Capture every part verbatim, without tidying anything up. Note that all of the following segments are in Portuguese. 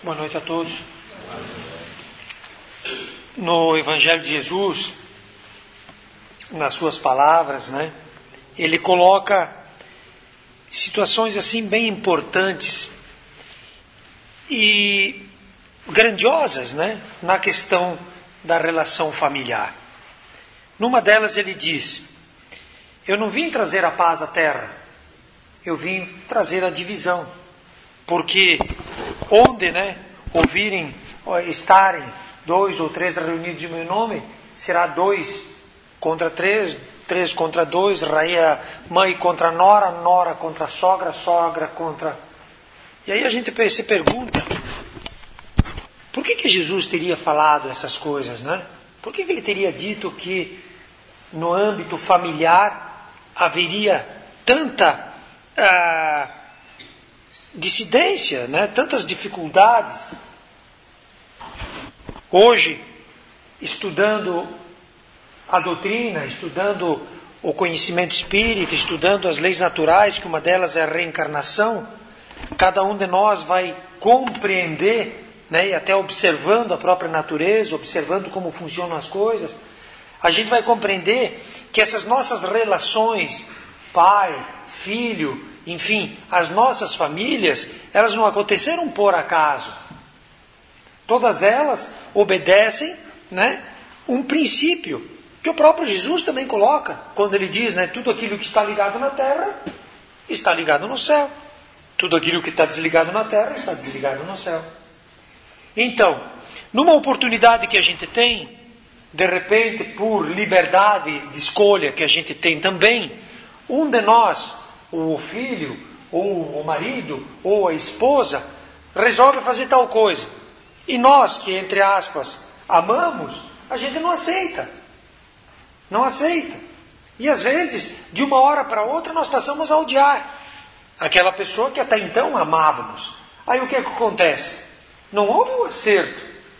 Boa noite a todos. No Evangelho de Jesus, nas suas palavras, né, ele coloca situações assim bem importantes e grandiosas, né, na questão da relação familiar. Numa delas ele diz: eu não vim trazer a paz à terra, eu vim trazer a divisão. Porque onde, né, ouvirem, estarem dois ou três reunidos em meu nome, será dois contra três, três contra dois, raia, mãe contra nora, nora contra sogra, sogra contra... E aí a gente se pergunta, por que que Jesus teria falado essas coisas, né? Por que que ele teria dito que no âmbito familiar haveria tanta... Ah, dissidência, né? Tantas dificuldades. Hoje, estudando a doutrina, estudando o conhecimento espírita, estudando as leis naturais, que uma delas é a reencarnação, cada um de nós vai compreender, né? E até observando a própria natureza, observando como funcionam as coisas, a gente vai compreender que essas nossas relações, pai, filho, enfim, as nossas famílias, elas não aconteceram por acaso. Todas elas obedecem, né, um princípio que o próprio Jesus também coloca, quando ele diz, né, tudo aquilo que está ligado na terra está ligado no céu. Tudo aquilo que está desligado na terra está desligado no céu. Então, numa oportunidade que a gente tem, de repente, por liberdade de escolha que a gente tem também, um de nós, ou o filho, ou o marido, ou a esposa, resolve fazer tal coisa. E nós, que entre aspas, amamos, a gente não aceita. Não aceita. E às vezes, de uma hora para outra, nós passamos a odiar aquela pessoa que até então amávamos. Aí o que é que acontece? Não houve um acerto.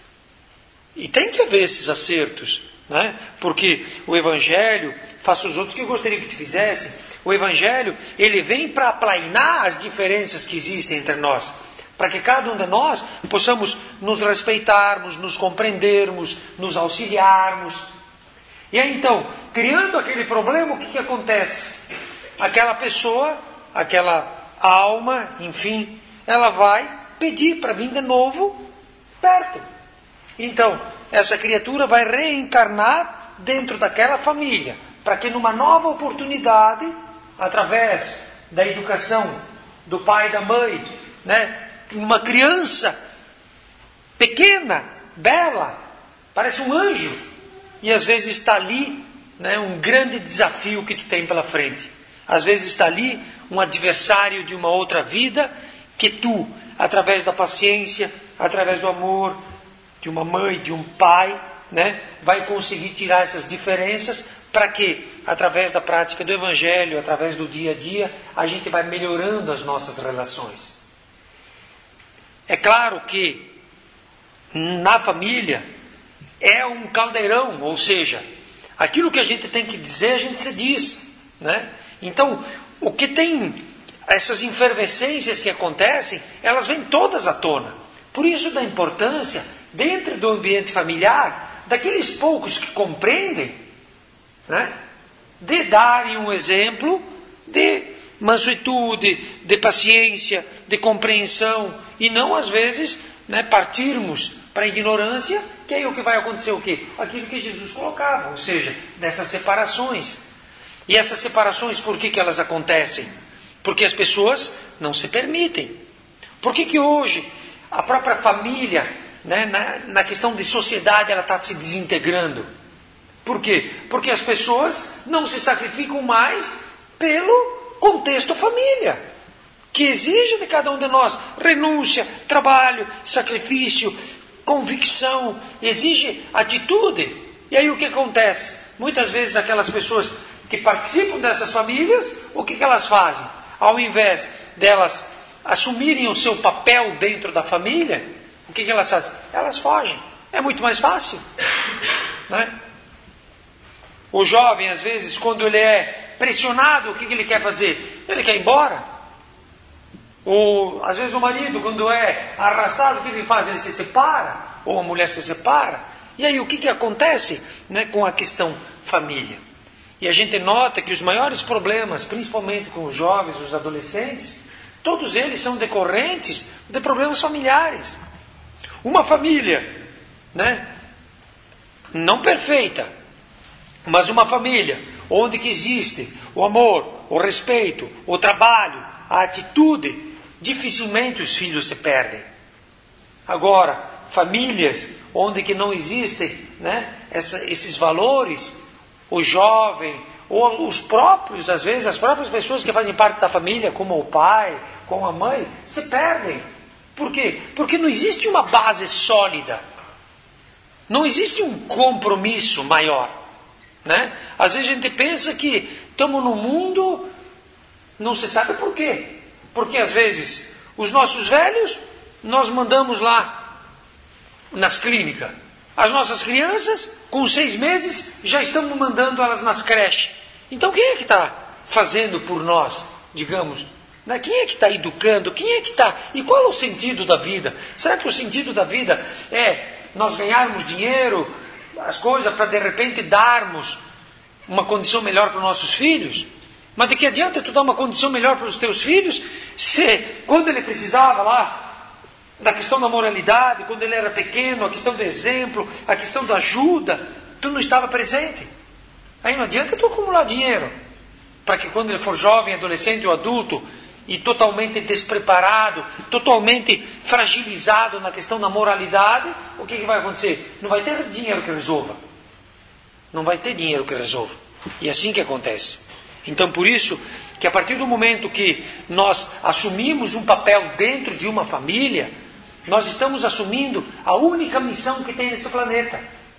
E tem que haver esses acertos, né? Porque o Evangelho, faça os outros que eu gostaria que te fizessem. O Evangelho, ele vem para aplainar as diferenças que existem entre nós. Para que cada um de nós possamos nos respeitarmos, nos compreendermos, nos auxiliarmos. E aí então, criando aquele problema, o que que acontece? Aquela pessoa, aquela alma, enfim, ela vai pedir para vir de novo perto. Então, essa criatura vai reencarnar dentro daquela família, para que numa nova oportunidade, através da educação do pai e da mãe, né, uma criança pequena, bela, parece um anjo, e às vezes está ali, né, um grande desafio que tu tem pela frente. Às vezes está ali um adversário de uma outra vida, que tu, através da paciência, através do amor de uma mãe, de um pai, né, vai conseguir tirar essas diferenças, para que, através da prática do Evangelho, através do dia a dia, a gente vai melhorando as nossas relações. É claro que na família é um caldeirão, ou seja, aquilo que a gente tem que dizer, a gente se diz, né? Então, o que tem, essas efervescências que acontecem, elas vêm todas à tona. Por isso da importância, dentro do ambiente familiar, daqueles poucos que compreendem, né, de darem um exemplo de mansuetude, de paciência, de compreensão, e não às vezes, né, partirmos para a ignorância, que aí o que vai acontecer o quê? Aquilo que Jesus colocava, ou seja, dessas separações. E essas separações, por que que elas acontecem? Porque as pessoas não se permitem. Por que que hoje a própria família, né, na, na questão de sociedade, ela está se desintegrando? Por quê? Porque as pessoas não se sacrificam mais pelo contexto família, que exige de cada um de nós renúncia, trabalho, sacrifício, convicção, exige atitude. E aí o que acontece? Muitas vezes aquelas pessoas que participam dessas famílias, o que que elas fazem? Ao invés delas assumirem o seu papel dentro da família, o que que elas fazem? Elas fogem. É muito mais fácil, né? O jovem, às vezes, quando ele é pressionado, o que ele quer fazer? Ele quer ir embora. Ou, às vezes, o marido, quando é arrastado, o que ele faz? Ele se separa, ou a mulher se separa. E aí, o que, que acontece, né, com a questão família? E a gente nota que os maiores problemas, principalmente com os jovens, os adolescentes, todos eles são decorrentes de problemas familiares. Uma família, né, não perfeita, mas uma família onde que existe o amor, o respeito, o trabalho, a atitude, dificilmente os filhos se perdem. Agora, famílias onde que não existem, né, essa, esses valores, o jovem, ou os próprios, às vezes, as próprias pessoas que fazem parte da família, como o pai, como a mãe, se perdem. Por quê? Porque não existe uma base sólida. Não existe um compromisso maior, né? Às vezes a gente pensa que estamos no mundo, não se sabe por quê. Porque às vezes os nossos velhos, nós mandamos lá nas clínicas. As nossas crianças, com seis meses, já estamos mandando elas nas creches. Então quem é que está fazendo por nós, digamos? Né? Quem é que está educando? Quem é que está... E qual é o sentido da vida? Será que o sentido da vida é nós ganharmos dinheiro, as coisas, para de repente darmos uma condição melhor para os nossos filhos? Mas de que adianta tu dar uma condição melhor para os teus filhos, se quando ele precisava lá da questão da moralidade, quando ele era pequeno, a questão do exemplo, a questão da ajuda, tu não estava presente? Aí não adianta tu acumular dinheiro, para que quando ele for jovem, adolescente ou adulto, e totalmente despreparado, totalmente fragilizado na questão da moralidade, o que, que vai acontecer? Não vai ter dinheiro que resolva. Não vai ter dinheiro que resolva. E é assim que acontece. Então, por isso, que a partir do momento que nós assumimos um papel dentro de uma família, nós estamos assumindo a única missão que tem nesse planeta.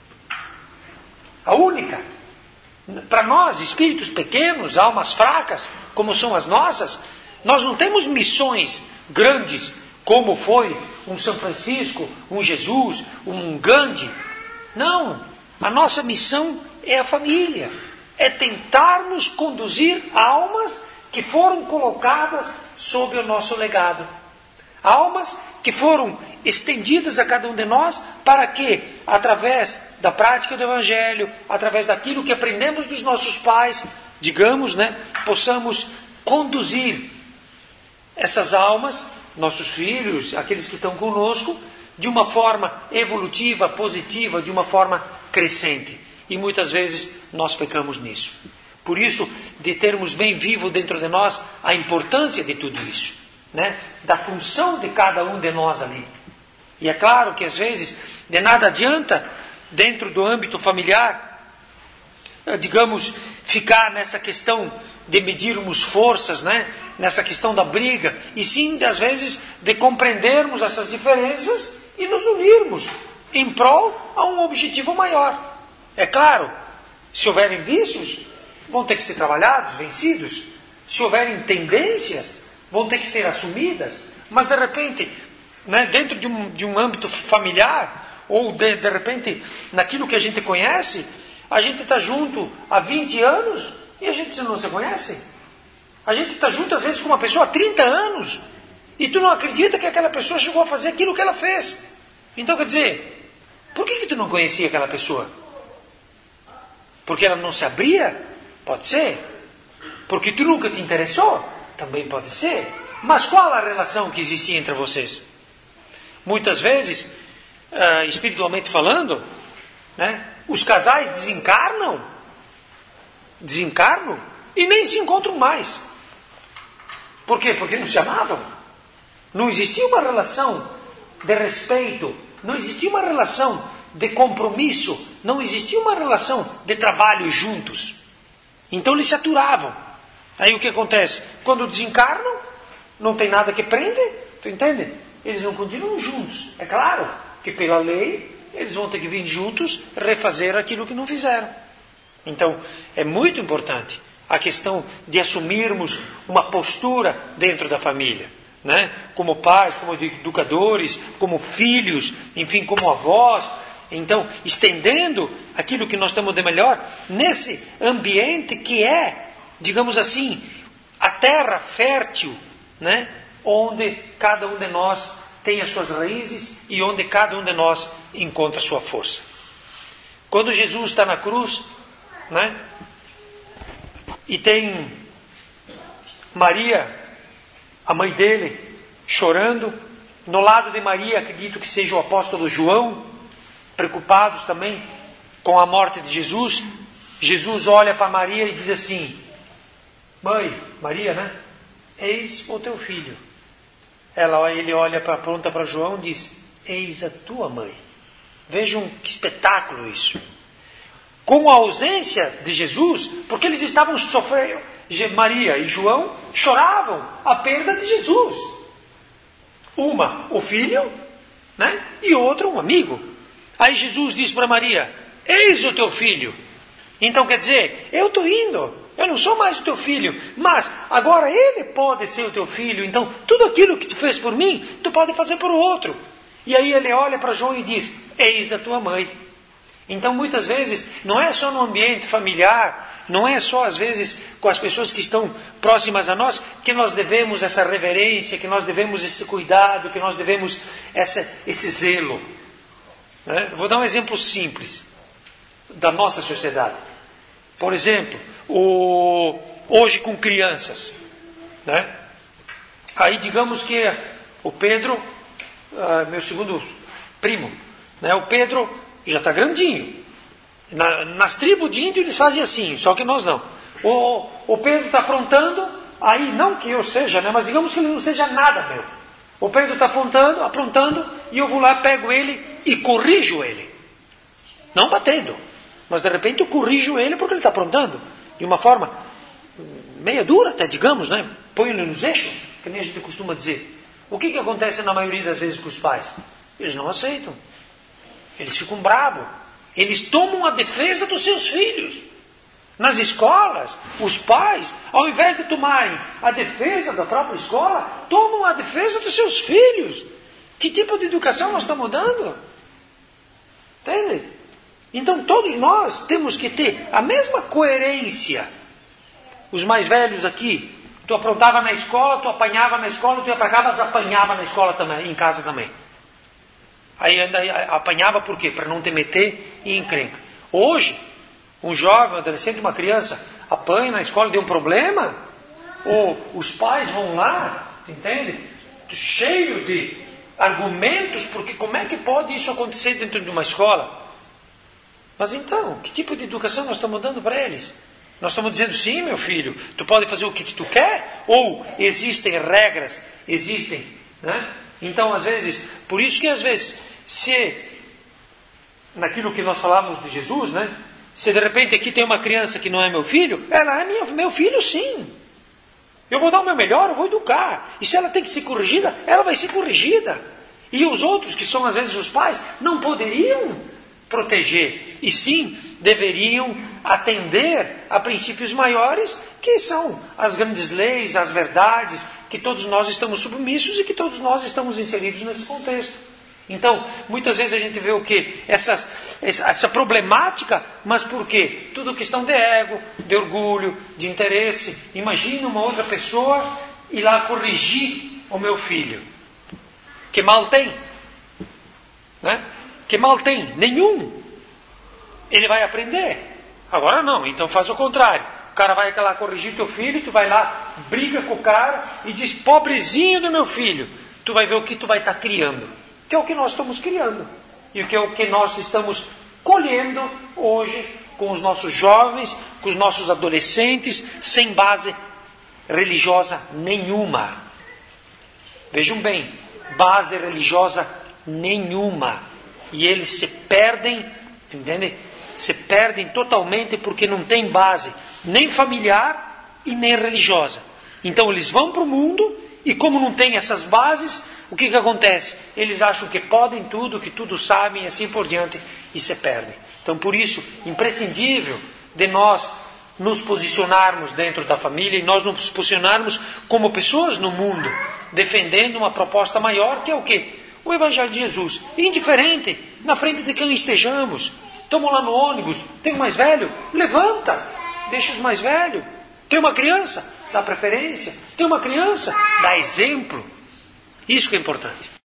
A única. Para nós, espíritos pequenos, almas fracas, como são as nossas, nós não temos missões grandes, como foi um São Francisco, um Jesus, um Gandhi. Não. A nossa missão é a família. É tentarmos conduzir almas que foram colocadas sob o nosso legado. Almas que foram estendidas a cada um de nós para que, através da prática do Evangelho, através daquilo que aprendemos dos nossos pais, digamos, né, possamos conduzir essas almas, nossos filhos, aqueles que estão conosco, de uma forma evolutiva, positiva, de uma forma crescente. E muitas vezes nós pecamos nisso. Por isso, de termos bem vivo dentro de nós a importância de tudo isso, né? Da função de cada um de nós ali. E é claro que às vezes de nada adianta, dentro do âmbito familiar, digamos, ficar nessa questão de medirmos forças, né? Nessa questão da briga, e sim, às vezes, de compreendermos essas diferenças e nos unirmos em prol a um objetivo maior. É claro, se houverem vícios, vão ter que ser trabalhados, vencidos. Se houverem tendências, vão ter que ser assumidas. Mas, de repente, né, dentro de um, de um âmbito familiar, ou de, de repente, naquilo que a gente conhece, a gente está junto há vinte anos e a gente não se conhece. A gente está junto, às vezes, com uma pessoa há trinta anos e tu não acredita que aquela pessoa chegou a fazer aquilo que ela fez. Então, quer dizer, por que, que tu não conhecia aquela pessoa? Porque ela não se abria? Pode ser. Porque tu nunca te interessou? Também pode ser. Mas qual a relação que existia entre vocês? Muitas vezes, uh, espiritualmente falando, né, os casais desencarnam, desencarnam e nem se encontram mais. Por quê? Porque não se amavam. Não existia uma relação de respeito, não existia uma relação de compromisso, não existia uma relação de trabalho juntos. Então eles se aturavam. Aí o que acontece? Quando desencarnam, não tem nada que prende, tu entende? Eles não continuam juntos. É claro que pela lei, eles vão ter que vir juntos refazer aquilo que não fizeram. Então, é muito importante a questão de assumirmos uma postura dentro da família, né? Como pais, como educadores, como filhos, enfim, como avós. Então, estendendo aquilo que nós temos de melhor nesse ambiente que é, digamos assim, a terra fértil, né, onde cada um de nós tem as suas raízes e onde cada um de nós encontra a sua força. Quando Jesus está na cruz, né, e tem Maria, a mãe dele, chorando, no lado de Maria, acredito que seja o apóstolo João, preocupados também com a morte de Jesus. Jesus olha para Maria e diz assim: mãe, Maria, né? Eis o teu filho. Ela, ele olha para aponta para João e diz: eis a tua mãe. Vejam que espetáculo isso. Com a ausência de Jesus, porque eles estavam sofrendo, Maria e João choravam a perda de Jesus. Uma, o filho, né? E outro, um amigo. Aí Jesus diz para Maria: eis o teu filho. Então quer dizer, eu estou indo, eu não sou mais o teu filho, mas agora ele pode ser o teu filho. Então tudo aquilo que tu fez por mim, tu pode fazer por outro. E aí ele olha para João e diz: eis a tua mãe. Então muitas vezes não é só no ambiente familiar, não é só às vezes com as pessoas que estão próximas a nós que nós devemos essa reverência, que nós devemos esse cuidado, que nós devemos essa, esse zelo. Né? Vou dar um exemplo simples da nossa sociedade. Por exemplo, o, hoje com crianças, né? Aí digamos que o Pedro, uh, meu segundo primo, né? O Pedro já está grandinho. Na, nas tribos de índio eles fazem assim, só que nós não. O, o Pedro está aprontando, aí não que eu seja, né? Mas digamos que ele não seja nada meu. O Pedro está aprontando, aprontando, e eu vou lá, pego ele e corrijo ele. Não batendo, mas de repente eu corrijo ele porque ele está aprontando. De uma forma meia dura até, digamos, né? Põe ele nos eixos, que nem a gente costuma dizer. O que, que acontece na maioria das vezes com os pais? Eles não aceitam. Eles ficam bravos. Eles tomam a defesa dos seus filhos. Nas escolas, os pais, ao invés de tomarem a defesa da própria escola, tomam a defesa dos seus filhos. Que tipo de educação nós estamos dando? Entende? Então todos nós temos que ter a mesma coerência. Os mais velhos aqui, tu aprontava na escola, tu apanhava na escola, tu ia para casa, apanhava na escola também, em casa também. Aí ainda apanhava por quê? Para não te meter em encrenca. Hoje, um jovem, um adolescente, uma criança, apanha na escola, deu um problema, ou os pais vão lá, entende? Cheio de argumentos, porque como é que pode isso acontecer dentro de uma escola? Mas então, que tipo de educação nós estamos dando para eles? Nós estamos dizendo: sim, meu filho, tu pode fazer o que, que tu quer? Ou existem regras, existem, né? Então, às vezes, por isso que às vezes, se, naquilo que nós falamos de Jesus, né? Se de repente aqui tem uma criança que não é meu filho, ela é minha, meu filho sim. Eu vou dar o meu melhor, eu vou educar. E se ela tem que ser corrigida, ela vai ser corrigida. E os outros, que são às vezes os pais, não poderiam proteger. E sim, deveriam atender a princípios maiores, que são as grandes leis, as verdades, que todos nós estamos submissos e que todos nós estamos inseridos nesse contexto. Então, muitas vezes a gente vê o quê? Essa, essa, essa problemática, mas por quê? Tudo questão de ego, de orgulho, de interesse. Imagina uma outra pessoa ir lá corrigir o meu filho. Que mal tem? Né? Que mal tem? Nenhum. Ele vai aprender. Agora não, então faz o contrário. O cara vai lá corrigir teu filho, tu vai lá, briga com o cara e diz: pobrezinho do meu filho. Tu vai ver o que tu vai estar criando. Que é o que nós estamos criando. E o que é o que nós estamos colhendo hoje com os nossos jovens, com os nossos adolescentes, sem base religiosa nenhuma. Vejam bem, base religiosa nenhuma. E eles se perdem, entende? Se perdem totalmente porque não tem base nem familiar e nem religiosa. Então eles vão para o mundo e como não tem essas bases, o que, que acontece? Eles acham que podem tudo, que tudo sabem e assim por diante e se perdem. Então por isso, imprescindível de nós nos posicionarmos dentro da família e nós nos posicionarmos como pessoas no mundo, defendendo uma proposta maior que é o quê? O Evangelho de Jesus. Indiferente, na frente de quem estejamos. Estamos lá no ônibus, tem um mais velho? Levanta, deixa os mais velhos. Tem uma criança? Dá preferência. Tem uma criança? Dá exemplo. Isso que é importante.